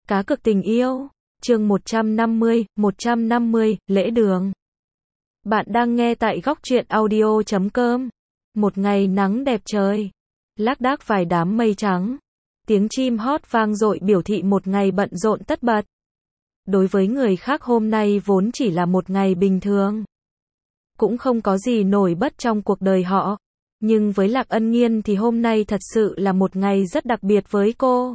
Cá cược tình yêu, chương 150, lễ đường. Bạn đang nghe tại góc truyện audio.com. Một ngày nắng đẹp trời, lác đác vài đám mây trắng, tiếng chim hót vang dội biểu thị một ngày bận rộn tất bật. Đối với người khác hôm nay vốn chỉ là một ngày bình thường, cũng không có gì nổi bật trong cuộc đời họ. Nhưng với Lạc Ân Nghiên thì hôm nay thật sự là một ngày rất đặc biệt với cô.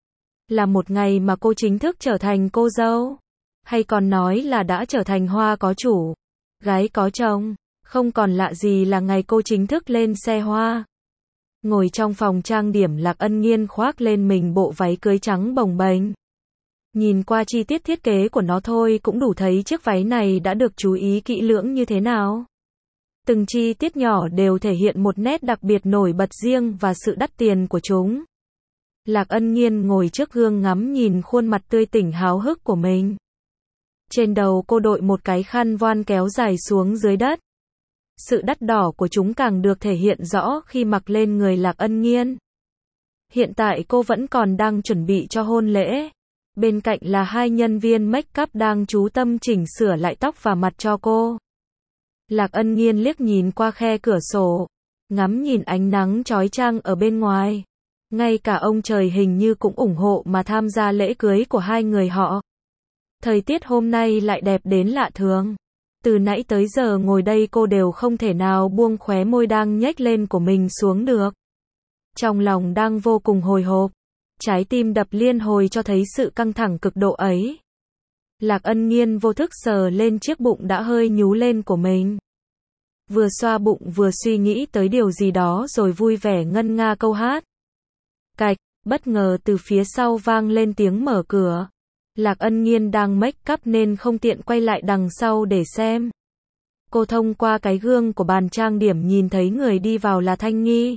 Là một ngày mà cô chính thức trở thành cô dâu. Hay còn nói là đã trở thành hoa có chủ, gái có chồng. Không còn lạ gì là ngày cô chính thức lên xe hoa. Ngồi trong phòng trang điểm, Lạc Ân Nghiên khoác lên mình bộ váy cưới trắng bồng bềnh. Nhìn qua chi tiết thiết kế của nó thôi cũng đủ thấy chiếc váy này đã được chú ý kỹ lưỡng như thế nào. Từng chi tiết nhỏ đều thể hiện một nét đặc biệt nổi bật riêng và sự đắt tiền của chúng. Lạc Ân Nghiên ngồi trước gương ngắm nhìn khuôn mặt tươi tỉnh háo hức của mình. Trên đầu cô đội một cái khăn voan kéo dài xuống dưới đất. Sự đắt đỏ của chúng càng được thể hiện rõ khi mặc lên người Lạc Ân Nghiên. Hiện tại cô vẫn còn đang chuẩn bị cho hôn lễ. Bên cạnh là hai nhân viên make up đang chú tâm chỉnh sửa lại tóc và mặt cho cô. Lạc Ân Nghiên liếc nhìn qua khe cửa sổ, ngắm nhìn ánh nắng chói chang ở bên ngoài. Ngay cả ông trời hình như cũng ủng hộ mà tham gia lễ cưới của hai người họ. Thời tiết hôm nay lại đẹp đến lạ thường. Từ nãy tới giờ ngồi đây cô đều không thể nào buông khóe môi đang nhếch lên của mình xuống được. Trong lòng đang vô cùng hồi hộp, trái tim đập liên hồi cho thấy sự căng thẳng cực độ ấy. Lạc Ân Nghiên vô thức sờ lên chiếc bụng đã hơi nhú lên của mình. Vừa xoa bụng vừa suy nghĩ tới điều gì đó rồi vui vẻ ngân nga câu hát. Cạch, bất ngờ từ phía sau vang lên tiếng mở cửa. Lạc Ân Nghiên đang make up nên không tiện quay lại đằng sau để xem. Cô thông qua cái gương của bàn trang điểm nhìn thấy người đi vào là Thanh Nghi.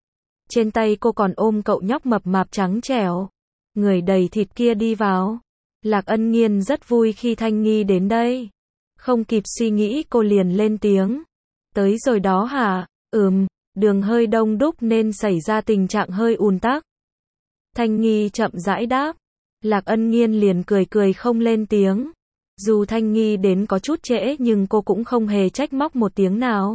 Trên tay cô còn ôm cậu nhóc mập mạp trắng trẻo, người đầy thịt kia đi vào. Lạc Ân Nghiên rất vui khi Thanh Nghi đến đây. Không kịp suy nghĩ cô liền lên tiếng. Tới rồi đó hả? Đường hơi đông đúc nên xảy ra tình trạng hơi ùn tắc. Thanh Nghi chậm rãi đáp. Lạc Ân Nghiên liền cười không lên tiếng. Dù Thanh Nghi đến có chút trễ nhưng cô cũng không hề trách móc một tiếng nào.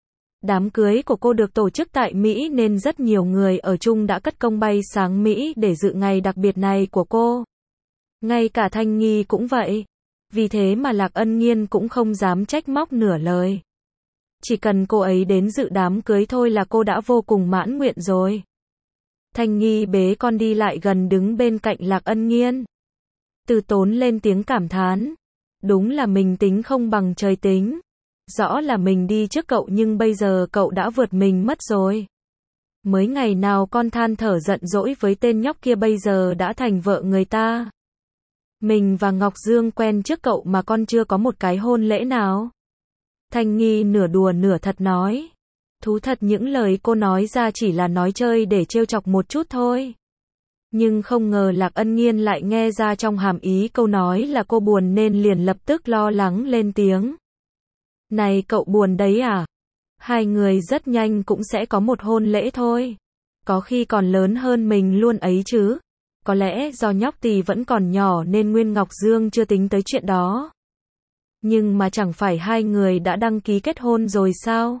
Đám cưới của cô được tổ chức tại Mỹ nên rất nhiều người ở chung đã cất công bay sang Mỹ để dự ngày đặc biệt này của cô. Ngay cả Thanh Nghi cũng vậy. Vì thế mà Lạc Ân Nghiên cũng không dám trách móc nửa lời. Chỉ cần cô ấy đến dự đám cưới thôi là cô đã vô cùng mãn nguyện rồi. Thanh Nghi bế con đi lại gần đứng bên cạnh Lạc Ân Nghiên. Từ Tốn lên tiếng cảm thán. Đúng là mình tính không bằng trời tính. Rõ là mình đi trước cậu nhưng bây giờ cậu đã vượt mình mất rồi. Mới ngày nào con than thở giận dỗi với tên nhóc kia bây giờ đã thành vợ người ta. Mình và Ngọc Dương quen trước cậu mà con chưa có một cái hôn lễ nào. Thanh Nghi nửa đùa nửa thật nói. Thú thật những lời cô nói ra chỉ là nói chơi để trêu chọc một chút thôi. Nhưng không ngờ Lạc Ân Nghiên lại nghe ra trong hàm ý câu nói là cô buồn nên liền lập tức lo lắng lên tiếng. Này cậu buồn đấy à? Hai người rất nhanh cũng sẽ có một hôn lễ thôi. Có khi còn lớn hơn mình luôn ấy chứ. Có lẽ do nhóc tì vẫn còn nhỏ nên Nguyên Ngọc Dương chưa tính tới chuyện đó. Nhưng mà chẳng phải hai người đã đăng ký kết hôn rồi sao?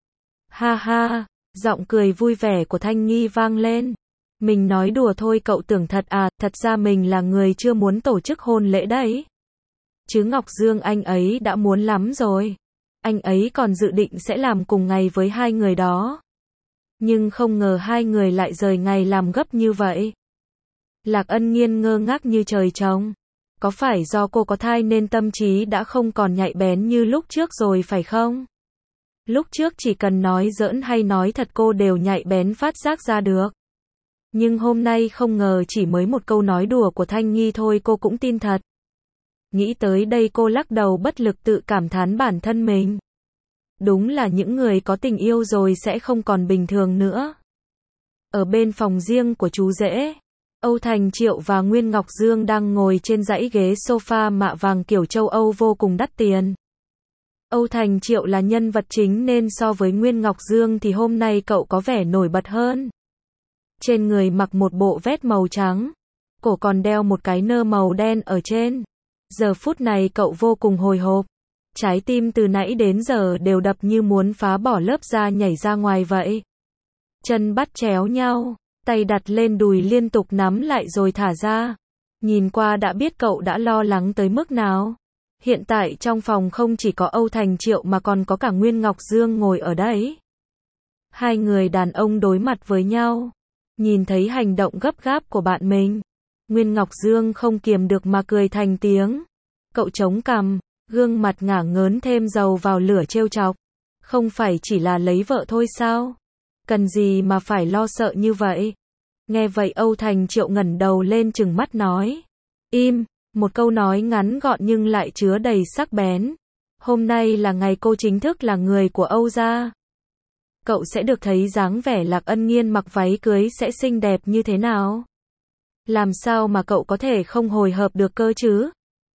Ha ha, giọng cười vui vẻ của Thanh Nghi vang lên. Mình nói đùa thôi cậu tưởng thật à, thật ra mình là người chưa muốn tổ chức hôn lễ đấy. Chứ Ngọc Dương anh ấy đã muốn lắm rồi. Anh ấy còn dự định sẽ làm cùng ngày với hai người đó. Nhưng không ngờ hai người lại rời ngày làm gấp như vậy. Lạc Ân Nghiên ngơ ngác như trời trồng. Có phải do cô có thai nên tâm trí đã không còn nhạy bén như lúc trước rồi phải không? Lúc trước chỉ cần nói giỡn hay nói thật cô đều nhạy bén phát giác ra được. Nhưng hôm nay không ngờ chỉ mới một câu nói đùa của Thanh Nghi thôi cô cũng tin thật. Nghĩ tới đây cô lắc đầu bất lực tự cảm thán bản thân mình. Đúng là những người có tình yêu rồi sẽ không còn bình thường nữa. Ở bên phòng riêng của chú rể, Âu Thành Triệu và Nguyên Ngọc Dương đang ngồi trên dãy ghế sofa mạ vàng kiểu châu Âu vô cùng đắt tiền. Âu Thành Triệu là nhân vật chính nên so với Nguyên Ngọc Dương thì hôm nay cậu có vẻ nổi bật hơn. Trên người mặc một bộ vest màu trắng. cổ còn đeo một cái nơ màu đen ở trên. Giờ phút này cậu vô cùng hồi hộp. Trái tim từ nãy đến giờ đều đập như muốn phá bỏ lớp da nhảy ra ngoài vậy. Chân bắt chéo nhau, tay đặt lên đùi liên tục nắm lại rồi thả ra. Nhìn qua đã biết cậu đã lo lắng tới mức nào. Hiện tại trong phòng không chỉ có Âu Thành Triệu mà còn có cả Nguyên Ngọc Dương ngồi ở đấy. Hai người đàn ông đối mặt với nhau. Nhìn thấy hành động gấp gáp của bạn mình, Nguyên Ngọc Dương không kiềm được mà cười thành tiếng. Cậu chống cằm, gương mặt ngả ngớn thêm dầu vào lửa trêu chọc. Không phải chỉ là lấy vợ thôi sao? Cần gì mà phải lo sợ như vậy? Nghe vậy Âu Thành Triệu ngẩng đầu lên trừng mắt nói. Im, một câu nói ngắn gọn nhưng lại chứa đầy sắc bén. Hôm nay là ngày cô chính thức là người của Âu gia. Cậu sẽ được thấy dáng vẻ Lạc Ân Nghiên mặc váy cưới sẽ xinh đẹp như thế nào. Làm sao mà cậu có thể không hồi hộp được cơ chứ?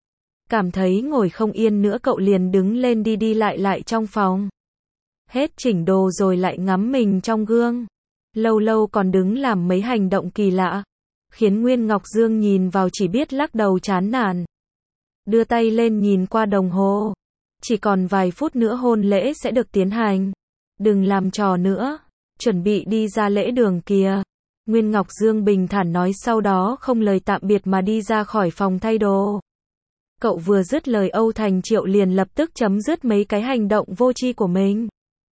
Cảm thấy ngồi không yên nữa cậu liền đứng lên đi đi lại trong phòng. Hết chỉnh đồ rồi lại ngắm mình trong gương. Lâu lâu còn đứng làm mấy hành động kỳ lạ. Khiến Nguyên Ngọc Dương nhìn vào chỉ biết lắc đầu chán nản. Đưa tay lên nhìn qua đồng hồ. Chỉ còn vài phút nữa hôn lễ sẽ được tiến hành. Đừng làm trò nữa. Chuẩn bị đi ra lễ đường kìa. Nguyên Ngọc Dương bình thản nói sau đó không lời tạm biệt mà đi ra khỏi phòng thay đồ. Cậu vừa dứt lời Âu Thành Triệu liền lập tức chấm dứt mấy cái hành động vô tri của mình.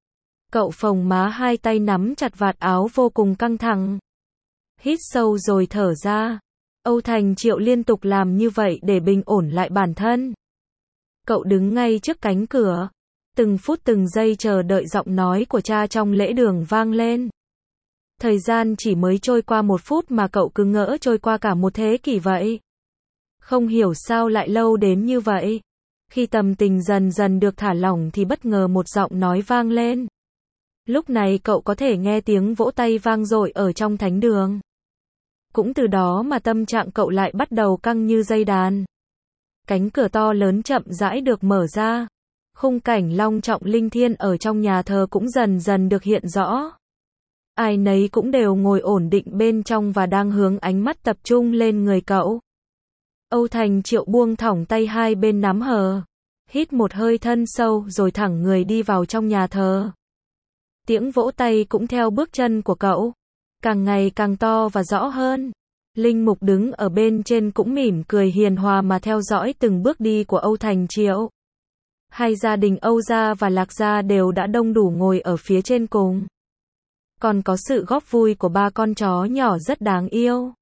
Cậu phồng má hai tay nắm chặt vạt áo vô cùng căng thẳng. Hít sâu rồi thở ra. Âu Thành Triệu liên tục làm như vậy để bình ổn lại bản thân. Cậu đứng ngay trước cánh cửa. Từng phút từng giây chờ đợi giọng nói của cha trong lễ đường vang lên. Thời gian chỉ mới trôi qua 1 phút mà cậu cứ ngỡ trôi qua cả một thế kỷ vậy. Không hiểu sao lại lâu đến như vậy. Khi tâm tình dần dần được thả lỏng thì bất ngờ một giọng nói vang lên. Lúc này cậu có thể nghe tiếng vỗ tay vang dội ở trong thánh đường. Cũng từ đó mà tâm trạng cậu lại bắt đầu căng như dây đàn. Cánh cửa to lớn chậm rãi được mở ra. Khung cảnh long trọng linh thiêng ở trong nhà thờ cũng dần dần được hiện rõ. Ai nấy cũng đều ngồi ổn định bên trong và đang hướng ánh mắt tập trung lên người cậu. Âu Thành Triệu buông thõng tay hai bên nắm hờ. Hít một hơi thân sâu rồi thẳng người đi vào trong nhà thờ. Tiếng vỗ tay cũng theo bước chân của cậu. Càng ngày càng to và rõ hơn. Linh Mục đứng ở bên trên cũng mỉm cười hiền hòa mà theo dõi từng bước đi của Âu Thành Triệu. Hai gia đình Âu gia và Lạc gia đều đã đông đủ ngồi ở phía trên cùng. Còn có sự góp vui của 3 con chó nhỏ rất đáng yêu.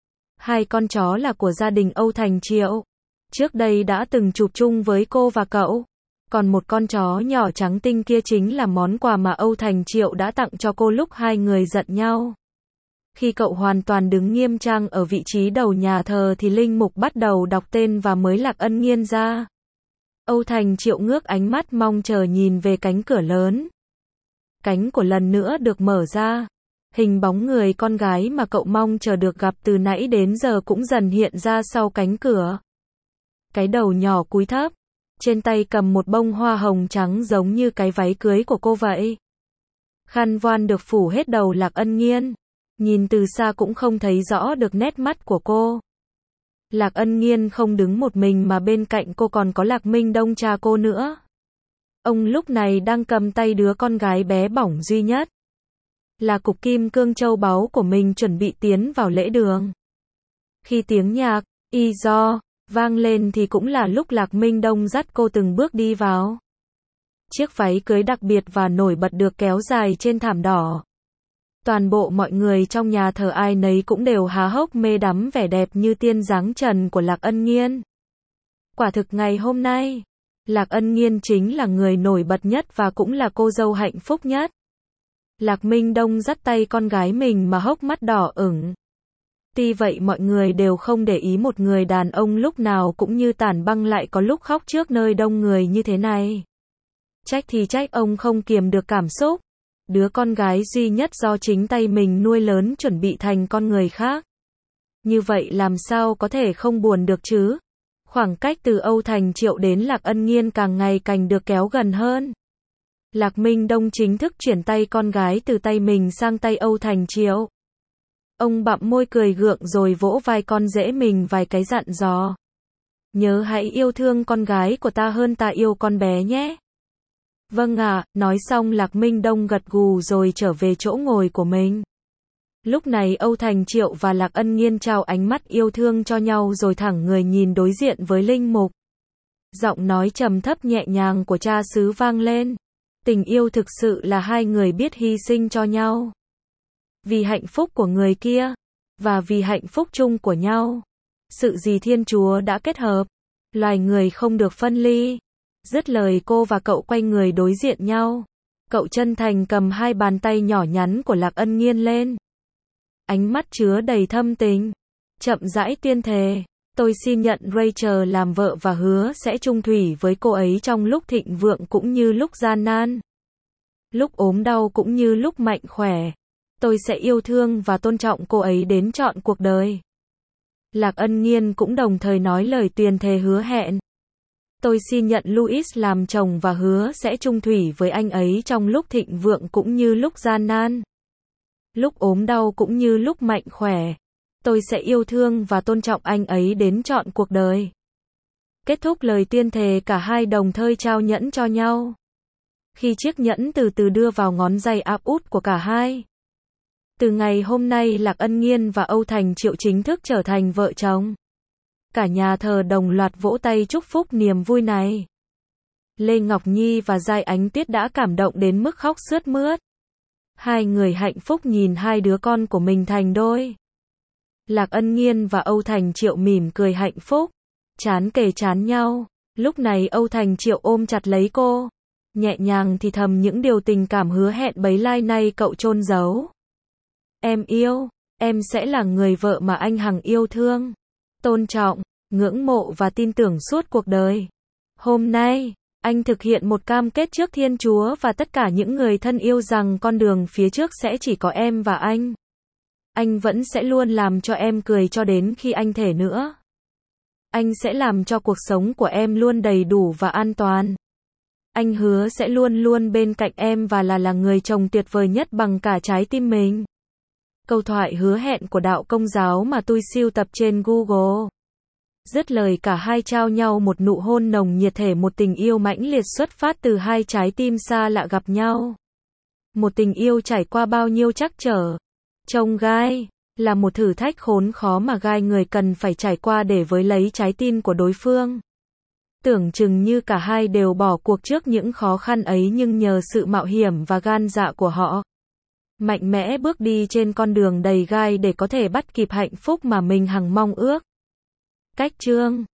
2 con chó là của gia đình Âu Thành Triệu. Trước đây đã từng chụp chung với cô và cậu. Còn một con chó nhỏ trắng tinh kia chính là món quà mà Âu Thành Triệu đã tặng cho cô lúc hai người giận nhau. Khi cậu hoàn toàn đứng nghiêm trang ở vị trí đầu nhà thờ thì Linh Mục bắt đầu đọc tên và mới Lạc Ân Nghiên ra. Âu Thành Triệu ngước ánh mắt mong chờ nhìn về cánh cửa lớn. Cánh của lần nữa được mở ra. Hình bóng người con gái mà cậu mong chờ được gặp từ nãy đến giờ cũng dần hiện ra sau cánh cửa. Cái đầu nhỏ cúi thấp. Trên tay cầm một bông hoa hồng trắng giống như cái váy cưới của cô vậy. Khăn voan được phủ hết đầu Lạc Ân Nghiên. Nhìn từ xa cũng không thấy rõ được nét mắt của cô. Lạc Ân Nghiên không đứng một mình mà bên cạnh cô còn có Lạc Minh Đông cha cô nữa. Ông lúc này đang cầm tay đứa con gái bé bỏng duy nhất. Là cục kim cương châu báu của mình chuẩn bị tiến vào lễ đường. Khi tiếng nhạc, do, vang lên thì cũng là lúc Lạc Minh Đông dắt cô từng bước đi vào. Chiếc váy cưới đặc biệt và nổi bật được kéo dài trên thảm đỏ. Toàn bộ mọi người trong nhà thờ ai nấy cũng đều há hốc mê đắm vẻ đẹp như tiên dáng trần của Lạc Ân Nghiên. Quả thực ngày hôm nay, Lạc Ân Nghiên chính là người nổi bật nhất và cũng là cô dâu hạnh phúc nhất. Lạc Minh Đông dắt tay con gái mình mà hốc mắt đỏ ửng. Tuy vậy mọi người đều không để ý một người đàn ông lúc nào cũng như tảng băng lại có lúc khóc trước nơi đông người như thế này. Trách thì trách ông không kiềm được cảm xúc. Đứa con gái duy nhất do chính tay mình nuôi lớn chuẩn bị thành con người khác. Như vậy làm sao có thể không buồn được chứ? Khoảng cách từ Âu Thành Triệu đến Lạc Ân Nghiên càng ngày càng được kéo gần hơn. Lạc Minh Đông chính thức chuyển tay con gái từ tay mình sang tay Âu Thành Triệu. Ông bặm môi cười gượng rồi vỗ vai con rể mình vài cái dặn dò. Nhớ hãy yêu thương con gái của ta hơn ta yêu con bé nhé. Vâng ạ, nói xong Lạc Minh Đông gật gù rồi trở về chỗ ngồi của mình. Lúc này Âu Thành Triệu và Lạc Ân Nghiên trao ánh mắt yêu thương cho nhau rồi thẳng người nhìn đối diện với Linh Mục. Giọng nói trầm thấp nhẹ nhàng của cha xứ vang lên. Tình yêu thực sự là hai người biết hy sinh cho nhau. Vì hạnh phúc của người kia, và vì hạnh phúc chung của nhau. Sự gì Thiên Chúa đã kết hợp, loài người không được phân ly. Dứt lời cô và cậu quay người đối diện nhau. Cậu chân thành cầm hai bàn tay nhỏ nhắn của Lạc Ân Nghiên lên. Ánh mắt chứa đầy thâm tình. Chậm rãi tuyên thề. Tôi xin nhận Rachel làm vợ và hứa sẽ chung thủy với cô ấy trong lúc thịnh vượng cũng như lúc gian nan. Lúc ốm đau cũng như lúc mạnh khỏe. Tôi sẽ yêu thương và tôn trọng cô ấy đến trọn cuộc đời. Lạc Ân Nghiên cũng đồng thời nói lời tuyên thề hứa hẹn. Tôi xin nhận Louis làm chồng và hứa sẽ chung thủy với anh ấy trong lúc thịnh vượng cũng như lúc gian nan. Lúc ốm đau cũng như lúc mạnh khỏe. Tôi sẽ yêu thương và tôn trọng anh ấy đến trọn cuộc đời. Kết thúc lời tuyên thề cả hai đồng thời trao nhẫn cho nhau. Khi chiếc nhẫn từ từ đưa vào ngón tay áp út của cả hai. Từ ngày hôm nay Lạc Ân Nghiên và Âu Thành Triệu chính thức trở thành vợ chồng. Cả nhà thờ đồng loạt vỗ tay chúc phúc niềm vui này. Lê Ngọc Nhi và Giai Ánh Tuyết đã cảm động đến mức khóc sướt mướt. Hai người hạnh phúc nhìn hai đứa con của mình thành đôi. Lạc Ân Nghiên và Âu Thành Triệu mỉm cười hạnh phúc, trán kề trán nhau. Lúc này Âu Thành Triệu ôm chặt lấy cô, nhẹ nhàng thì thầm những điều tình cảm hứa hẹn bấy lâu nay cậu chôn giấu. Em yêu, em sẽ là người vợ mà anh hằng yêu thương, tôn trọng, ngưỡng mộ và tin tưởng suốt cuộc đời. Hôm nay, anh thực hiện một cam kết trước Thiên Chúa và tất cả những người thân yêu rằng con đường phía trước sẽ chỉ có em và anh. Anh vẫn sẽ luôn làm cho em cười cho đến khi anh thể nữa. Anh sẽ làm cho cuộc sống của em luôn đầy đủ và an toàn. Anh hứa sẽ luôn luôn bên cạnh em và là người chồng tuyệt vời nhất bằng cả trái tim mình. Câu thoại hứa hẹn của đạo Công giáo mà tôi sưu tập trên Google. Dứt lời cả hai trao nhau một nụ hôn nồng nhiệt, thể một tình yêu mãnh liệt xuất phát từ hai trái tim xa lạ gặp nhau. Một tình yêu trải qua bao nhiêu trắc trở. Trông gai là một thử thách khốn khó mà gai người cần phải trải qua để với lấy trái tim của đối phương. Tưởng chừng như cả hai đều bỏ cuộc trước những khó khăn ấy, nhưng nhờ sự mạo hiểm và gan dạ của họ, mạnh mẽ bước đi trên con đường đầy gai để có thể bắt kịp hạnh phúc mà mình hằng mong ước. Cách chương